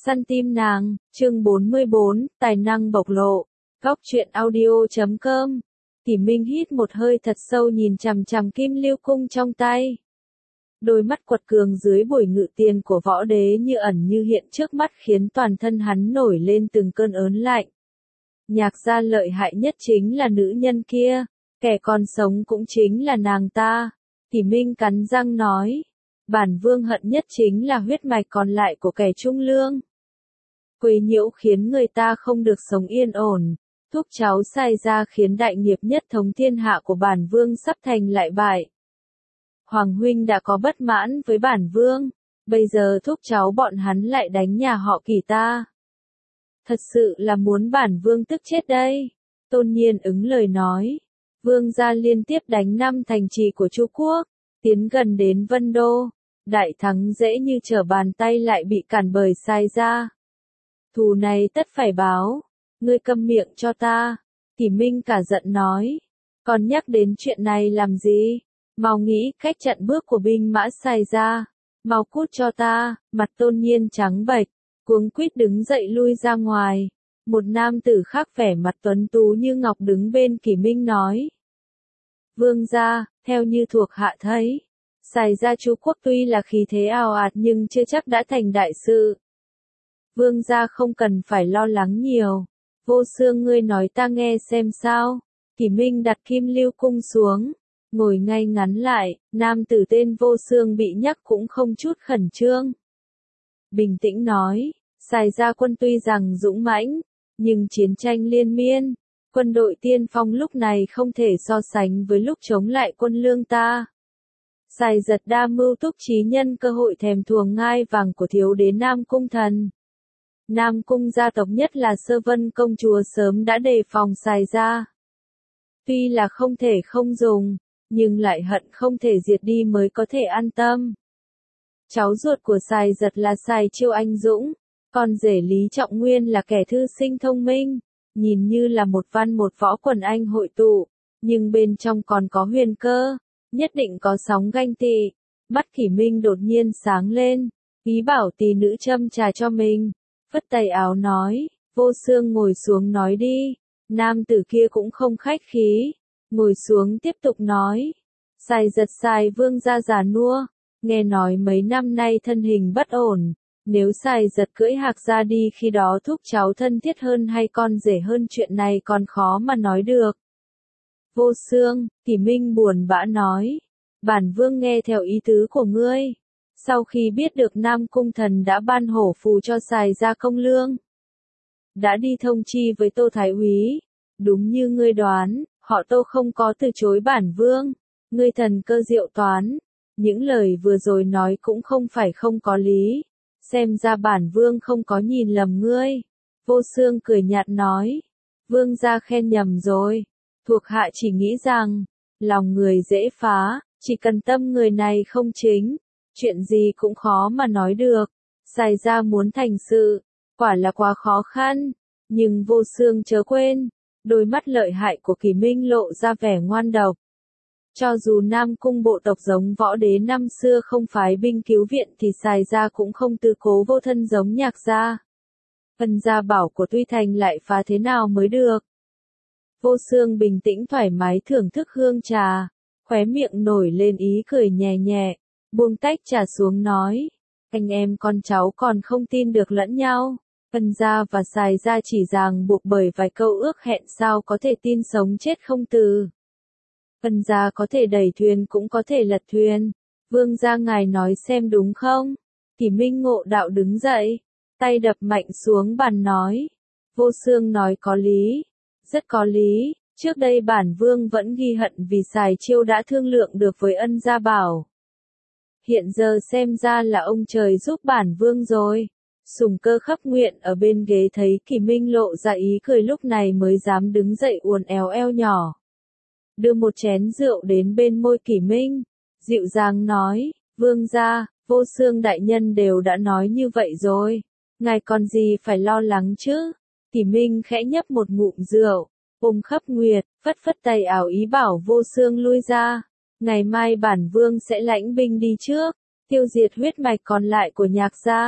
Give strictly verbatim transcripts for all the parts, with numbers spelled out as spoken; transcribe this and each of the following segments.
Săn tim nàng, chương bốn mươi bốn, tài năng bộc lộ. Góc truyện audio chấm com. Kỷ Minh hít một hơi thật sâu nhìn chằm chằm kim lưu cung trong tay. Đôi mắt quật cường dưới buổi ngự tiền của võ đế như ẩn như hiện trước mắt khiến toàn thân hắn nổi lên từng cơn ớn lạnh. Nhạc gia lợi hại nhất chính là nữ nhân kia, kẻ còn sống cũng chính là nàng ta. Kỷ Minh cắn răng nói. Bản vương hận nhất chính là huyết mạch còn lại của kẻ trung lương. Quấy nhiễu khiến người ta không được sống yên ổn, thúc cháu sai ra khiến đại nghiệp nhất thống thiên hạ của bản vương sắp thành lại bại. Hoàng huynh đã có bất mãn với bản vương, bây giờ thúc cháu bọn hắn lại đánh nhà họ Kỷ ta. Thật sự là muốn bản vương tức chết đây. Tôn Nhiên ứng lời nói. Vương gia liên tiếp đánh năm thành trì của Chu Quốc, tiến gần đến Vân Đô. Đại thắng dễ như trở bàn tay lại bị cản bởi sai ra. Thù này tất phải báo. Ngươi câm miệng cho ta. Kỷ Minh cả giận nói. Còn nhắc đến chuyện này làm gì? Mau nghĩ cách chặn bước của binh mã sai ra. Mau cút cho ta. Mặt Tôn Nhiên trắng bệch, cuống quýt đứng dậy lui ra ngoài. Một nam tử khác vẻ mặt tuấn tú như ngọc đứng bên Kỷ Minh nói. Vương gia, theo như thuộc hạ thấy, Sai ra Chu Quốc tuy là khí thế ào ạt nhưng chưa chắc đã thành đại sự. Vương gia không cần phải lo lắng nhiều. Vô Xương ngươi nói ta nghe xem sao. Kỷ Minh đặt kim lưu cung xuống, ngồi ngay ngắn lại, nam tử tên Vô Xương bị nhắc cũng không chút khẩn trương. Bình tĩnh nói, Sai ra quân tuy rằng dũng mãnh, nhưng chiến tranh liên miên, quân đội tiên phong lúc này không thể so sánh với lúc chống lại quân lương ta. Sai giật đa mưu túc trí nhân cơ hội thèm thuồng ngai vàng của thiếu đế Nam Cung Thần. Nam Cung gia tộc nhất là Sơ Vân công chúa sớm đã đề phòng Sai ra. Tuy là không thể không dùng, nhưng lại hận không thể diệt đi mới có thể an tâm. Cháu ruột của Sai giật là Sai Chiêu anh dũng, con rể Lý Trọng Nguyên là kẻ thư sinh thông minh, nhìn như là một văn một võ quần anh hội tụ, nhưng bên trong còn có huyền cơ. Nhất định có sóng ganh tị. Mắt Kỷ Minh đột nhiên sáng lên, ý bảo tỷ nữ châm trà cho mình, phất tay áo nói, Vô Xương ngồi xuống nói đi. Nam tử kia cũng không khách khí, ngồi xuống tiếp tục nói, Sai giật Sai vương gia già nua, nghe nói mấy năm nay thân hình bất ổn, nếu Sai giật cưỡi hạc ra đi khi đó thúc cháu thân thiết hơn hay con rể hơn chuyện này còn khó mà nói được. Vô Xương, Kỷ Minh buồn bã nói, bản vương nghe theo ý tứ của ngươi. Sau khi biết được Nam Cung Thần đã ban hổ phù cho Sai ra công lương, đã đi thông chi với Tô Thái Úy, đúng như ngươi đoán, họ Tô không có từ chối bản vương. Ngươi thần cơ diệu toán, những lời vừa rồi nói cũng không phải không có lý, xem ra bản vương không có nhìn lầm ngươi. Vô Xương cười nhạt nói, vương gia khen nhầm rồi. Thuộc hạ chỉ nghĩ rằng, lòng người dễ phá, chỉ cần tâm người này không chính, chuyện gì cũng khó mà nói được. Sai ra muốn thành sự, quả là quá khó khăn, nhưng Vô Xương chớ quên, đôi mắt lợi hại của Kỷ Minh lộ ra vẻ ngoan độc. Cho dù Nam Cung bộ tộc giống võ đế năm xưa không phái binh cứu viện thì Sai ra cũng không tư cố vô thân giống Nhạc gia. Ân gia bảo của Tuy Thành lại phá thế nào mới được. Vô Xương bình tĩnh thoải mái thưởng thức hương trà, khóe miệng nổi lên ý cười nhẹ nhẹ, buông tách trà xuống nói, anh em con cháu còn không tin được lẫn nhau, Ân gia và Sai gia chỉ ràng buộc bởi vài câu ước hẹn sao có thể tin sống chết không từ. Ân gia có thể đẩy thuyền cũng có thể lật thuyền, vương gia ngài nói xem đúng không? Kỷ Minh ngộ đạo đứng dậy, tay đập mạnh xuống bàn nói, Vô Xương nói có lý. Rất có lý, trước đây bản vương vẫn ghi hận vì Sai Chiêu đã thương lượng được với Ân gia bảo. Hiện giờ xem ra là ông trời giúp bản vương rồi. Sùng Cơ khắp nguyện ở bên ghế thấy Kỷ Minh lộ ra ý cười lúc này mới dám đứng dậy uốn éo eo nhỏ. Đưa một chén rượu đến bên môi Kỷ Minh, dịu dàng nói, vương gia, Vô Xương đại nhân đều đã nói như vậy rồi. Ngài còn gì phải lo lắng chứ? Kỷ Minh khẽ nhấp một ngụm rượu, ôm khắp nguyệt, phất phất tay ảo ý bảo Vô Xương lui ra. Ngày mai bản vương sẽ lãnh binh đi trước, tiêu diệt huyết mạch còn lại của Nhạc gia.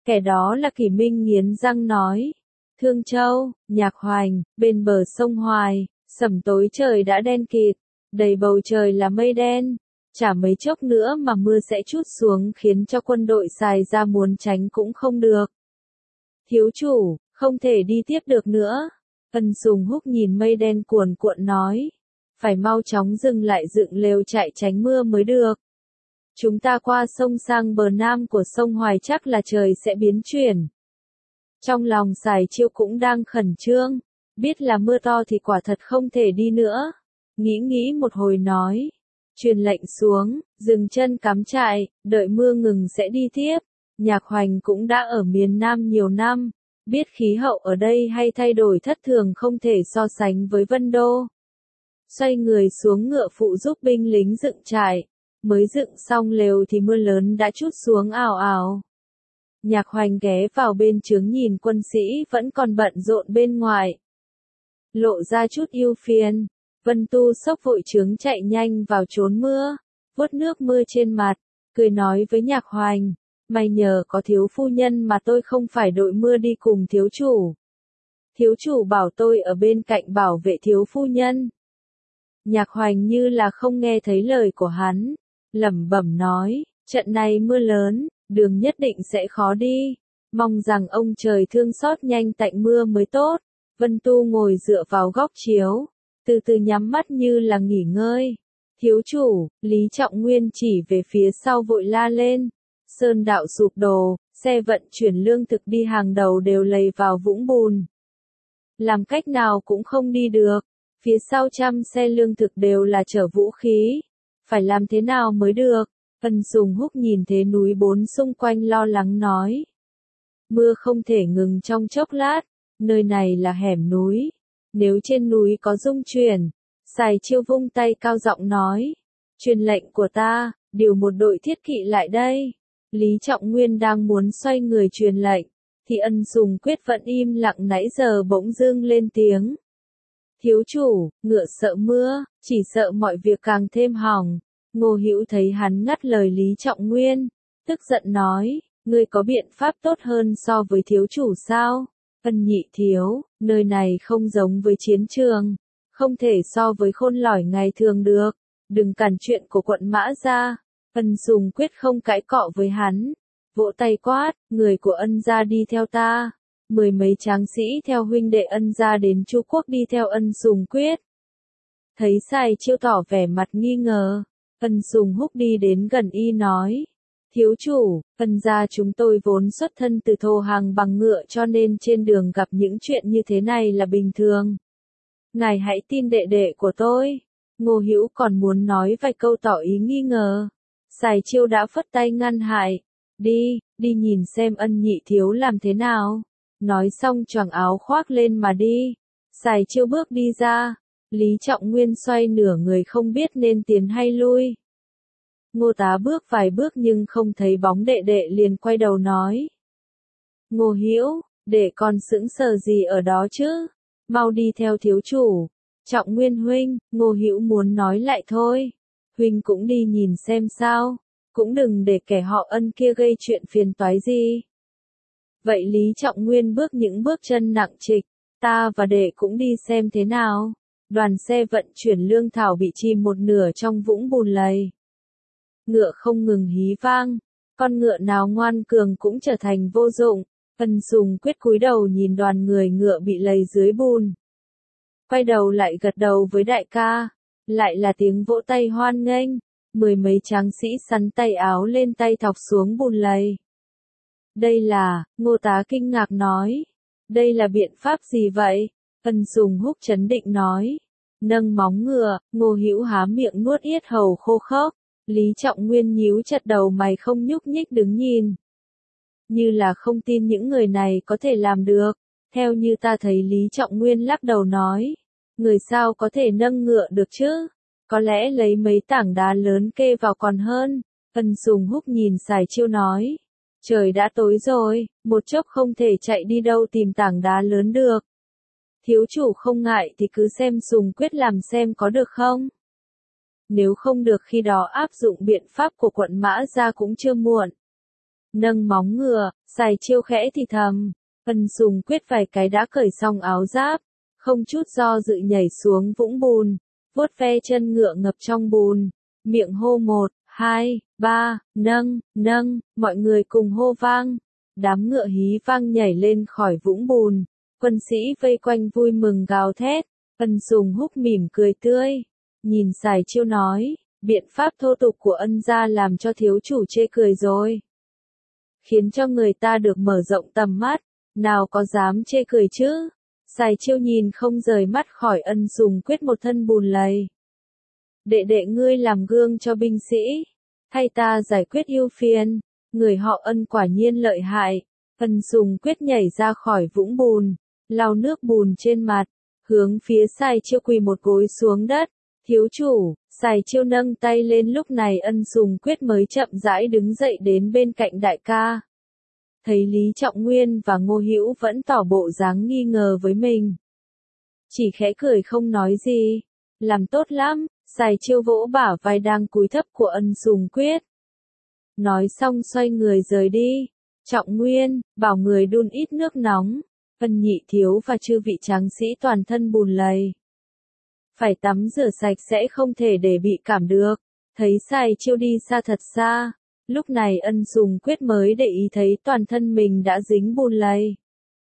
Kẻ đó là Kỷ Minh nghiến răng nói. Thương Châu, Nhạc Hoành, bên bờ sông Hoài, sẩm tối trời đã đen kịt, đầy bầu trời là mây đen. Chả mấy chốc nữa mà mưa sẽ trút xuống khiến cho quân đội xài ra muốn tránh cũng không được. Thiếu chủ, không thể đi tiếp được nữa. Ân Sùng Húc nhìn mây đen cuồn cuộn nói. Phải mau chóng dừng lại dựng lều chạy tránh mưa mới được. Chúng ta qua sông sang bờ nam của sông Hoài chắc là trời sẽ biến chuyển. Trong lòng Sài Chiêu cũng đang khẩn trương. Biết là mưa to thì quả thật không thể đi nữa. Nghĩ nghĩ một hồi nói. Truyền lệnh xuống, dừng chân cắm trại, đợi mưa ngừng sẽ đi tiếp. Nhạc Hoành cũng đã ở miền Nam nhiều năm, biết khí hậu ở đây hay thay đổi thất thường không thể so sánh với Vân Đô. Xoay người xuống ngựa phụ giúp binh lính dựng trại, mới dựng xong lều thì mưa lớn đã trút xuống ào ào. Nhạc Hoành ghé vào bên trướng nhìn quân sĩ vẫn còn bận rộn bên ngoài. Lộ ra chút ưu phiền. Vân Tu xốc vội trướng chạy nhanh vào trốn mưa, vuốt nước mưa trên mặt, cười nói với Nhạc Hoành, may nhờ có thiếu phu nhân mà tôi không phải đội mưa đi cùng thiếu chủ. Thiếu chủ bảo tôi ở bên cạnh bảo vệ thiếu phu nhân. Nhạc Hoành như là không nghe thấy lời của hắn, lẩm bẩm nói, trận này mưa lớn, đường nhất định sẽ khó đi, mong rằng ông trời thương xót nhanh tạnh mưa mới tốt. Vân Tu ngồi dựa vào góc chiếu, từ từ nhắm mắt như là nghỉ ngơi. Thiếu chủ, Lý Trọng Nguyên chỉ về phía sau vội la lên. Sơn đạo sụp đổ, xe vận chuyển lương thực đi hàng đầu đều lầy vào vũng bùn. Làm cách nào cũng không đi được. Phía sau trăm xe lương thực đều là chở vũ khí. Phải làm thế nào mới được? Ân Sùng Húc nhìn thế núi bốn xung quanh lo lắng nói. Mưa không thể ngừng trong chốc lát. Nơi này là hẻm núi. Nếu trên núi có rung chuyển, Sài Chiêu vung tay cao giọng nói. Truyền lệnh của ta, điều một đội thiết kỵ lại đây. Lý Trọng Nguyên đang muốn xoay người truyền lệnh, thì Ân Sùng Quyết vẫn im lặng nãy giờ bỗng dưng lên tiếng. Thiếu chủ, ngựa sợ mưa, chỉ sợ mọi việc càng thêm hỏng. Ngô Hữu thấy hắn ngắt lời Lý Trọng Nguyên, tức giận nói, ngươi có biện pháp tốt hơn so với thiếu chủ sao? Ân nhị thiếu, nơi này không giống với chiến trường, không thể so với khôn lỏi ngày thường được, đừng cản chuyện của quận Mã ra. Ân Sùng Quyết không cãi cọ với hắn, vỗ tay quát, người của Ân gia đi theo ta. Mười mấy tráng sĩ theo huynh đệ Ân gia đến Chu Quốc đi theo Ân Sùng Quyết. Thấy Sài Chiêu tỏ vẻ mặt nghi ngờ, Ân Sùng Húc đi đến gần y nói. Thiếu chủ, Ân gia chúng tôi vốn xuất thân từ thô hàng bằng ngựa cho nên trên đường gặp những chuyện như thế này là bình thường. Ngài hãy tin đệ đệ của tôi. Ngô Hữu còn muốn nói vài câu tỏ ý nghi ngờ. Sài Chiêu đã phất tay ngăn hại. Đi, đi nhìn xem Ân nhị thiếu làm thế nào. Nói xong choàng áo khoác lên mà đi. Sài Chiêu bước đi ra. Lý Trọng Nguyên xoay nửa người không biết nên tiến hay lui. Ngô tá bước vài bước nhưng không thấy bóng đệ đệ liền quay đầu nói. Ngô Hữu, để con sững sờ gì ở đó chứ? Mau đi theo thiếu chủ. Trọng Nguyên huynh, Ngô Hữu muốn nói lại thôi. Huynh cũng đi nhìn xem sao. Cũng đừng để kẻ họ Ân kia gây chuyện phiền toái gì. Vậy Lý Trọng Nguyên bước những bước chân nặng trịch. Ta và đệ cũng đi xem thế nào. Đoàn xe vận chuyển lương thảo bị chìm một nửa trong vũng bùn lầy. Ngựa không ngừng hí vang, con ngựa nào ngoan cường cũng trở thành vô dụng. Ân Sùng Quyết cúi đầu nhìn đoàn người ngựa bị lầy dưới bùn. Quay đầu lại gật đầu với đại ca, lại là tiếng vỗ tay hoan nghênh, mười mấy tráng sĩ sắn tay áo lên tay thọc xuống bùn lầy. Đây là, Ngô tá kinh ngạc nói, đây là biện pháp gì vậy? Ân Sùng Húc trấn định nói, nâng móng ngựa, Ngô Hữu há miệng nuốt yết hầu khô khốc. Lý Trọng Nguyên nhíu chặt đầu mày không nhúc nhích đứng nhìn. Như là không tin những người này có thể làm được. Theo như ta thấy Lý Trọng Nguyên lắc đầu nói. Người sao có thể nâng ngựa được chứ? Có lẽ lấy mấy tảng đá lớn kê vào còn hơn. Ân Sùng Húc nhìn Sài Chiêu nói. Trời đã tối rồi, một chốc không thể chạy đi đâu tìm tảng đá lớn được. Thiếu chủ không ngại thì cứ xem Sùng Quyết làm xem có được không? Nếu không được khi đó áp dụng biện pháp của quận Mã ra cũng chưa muộn. nâng móng ngựa, Sài Chiêu khẽ thì thầm. Ân Sùng Quyết vài cái đã cởi xong áo giáp, không chút do dự nhảy xuống vũng bùn, vuốt ve chân ngựa ngập trong bùn, miệng hô một, hai, ba, nâng, nâng, mọi người cùng hô vang. Đám ngựa hí vang nhảy lên khỏi vũng bùn, quân sĩ vây quanh vui mừng gào thét. Ân Sùng Húc mỉm cười tươi, nhìn Sài Chiêu nói, biện pháp thô tục của Ân gia làm cho thiếu chủ chê cười rồi. Khiến cho người ta được mở rộng tầm mắt, nào có dám chê cười chứ. Sài Chiêu nhìn không rời mắt khỏi Ân Sùng Quyết một thân bùn lầy. Đệ đệ ngươi làm gương cho binh sĩ, thay ta giải quyết ưu phiền, người họ Ân quả nhiên lợi hại. Ân Sùng Quyết nhảy ra khỏi vũng bùn, lau nước bùn trên mặt, hướng phía Sài Chiêu quỳ một gối xuống đất. Thiếu chủ, Sài Chiêu nâng tay lên, lúc này Ân Sùng Quyết mới chậm rãi đứng dậy đến bên cạnh đại ca. Thấy Lý Trọng Nguyên và Ngô Hữu vẫn tỏ bộ dáng nghi ngờ với mình, chỉ khẽ cười không nói gì. Làm tốt lắm, Sài Chiêu vỗ bả vai đang cúi thấp của Ân Sùng Quyết. Nói xong xoay người rời đi. Trọng Nguyên, bảo người đun ít nước nóng. Ân nhị thiếu và chư vị tráng sĩ toàn thân bùn lầy, phải tắm rửa sạch sẽ, không thể để bị cảm được. Thấy Sài Chiêu đi xa thật xa, lúc này Ân Sùng Quyết mới để ý thấy toàn thân mình đã dính bùn lầy.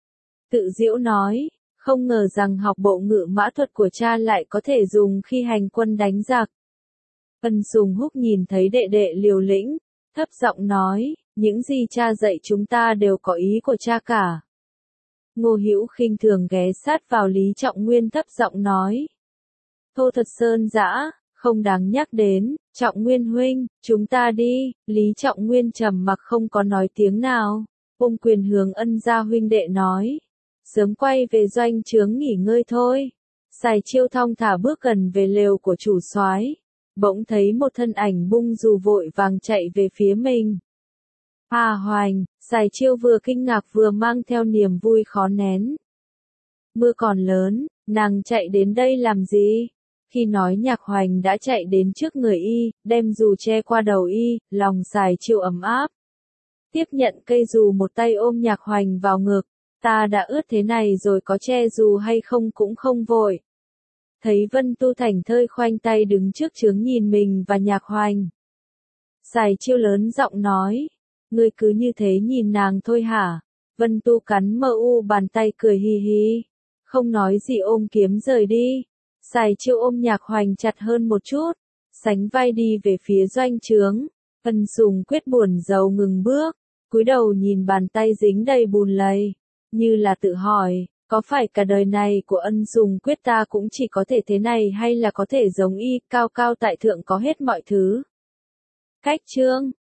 Tự giễu nói, không ngờ rằng học bộ ngự mã thuật của cha lại có thể dùng khi hành quân đánh giặc. Ân Sùng Húc nhìn thấy đệ đệ liều lĩnh, thấp giọng nói, những gì cha dạy chúng ta đều có ý của cha cả. Ngô Hữu khinh thường ghé sát vào Lý Trọng Nguyên thấp giọng nói, thô thật sơn dã, không đáng nhắc đến. Trọng Nguyên huynh, chúng ta đi. Lý Trọng Nguyên trầm mặc không có nói tiếng nào, ôm quyền hướng Ân gia huynh đệ nói, sớm quay về doanh trướng nghỉ ngơi thôi. Sài Chiêu thong thả bước gần về lều của chủ soái, bỗng thấy một thân ảnh bung dù vội vàng chạy về phía mình. Hà Hoành, Sài Chiêu vừa kinh ngạc vừa mang theo niềm vui khó nén. Mưa còn lớn, nàng chạy đến đây làm gì? Khi nói Nhạc Hoành đã chạy đến trước người y, đem dù che qua đầu y, lòng Sài Chiêu ấm áp. Tiếp nhận cây dù, một tay ôm Nhạc Hoành vào ngực, ta đã ướt thế này rồi, có che dù hay không cũng không vội. Thấy Vân Tu thảnh thơi khoanh tay đứng trước trướng nhìn mình và Nhạc Hoành, Sài Chiêu lớn giọng nói, ngươi cứ như thế nhìn nàng thôi hả? Vân Tu cắn mờ u bàn tay cười hì hì, không nói gì ôm kiếm rời đi. Sài Chiêu ôm Nhạc Hoành chặt hơn một chút, sánh vai đi về phía doanh trướng. Ân Sùng Quyết buồn rầu ngừng bước, cúi đầu nhìn bàn tay dính đầy bùn lầy, như là tự hỏi, có phải cả đời này của Ân Sùng Quyết ta cũng chỉ có thể thế này, hay là có thể giống y, cao cao tại thượng có hết mọi thứ. Cách chương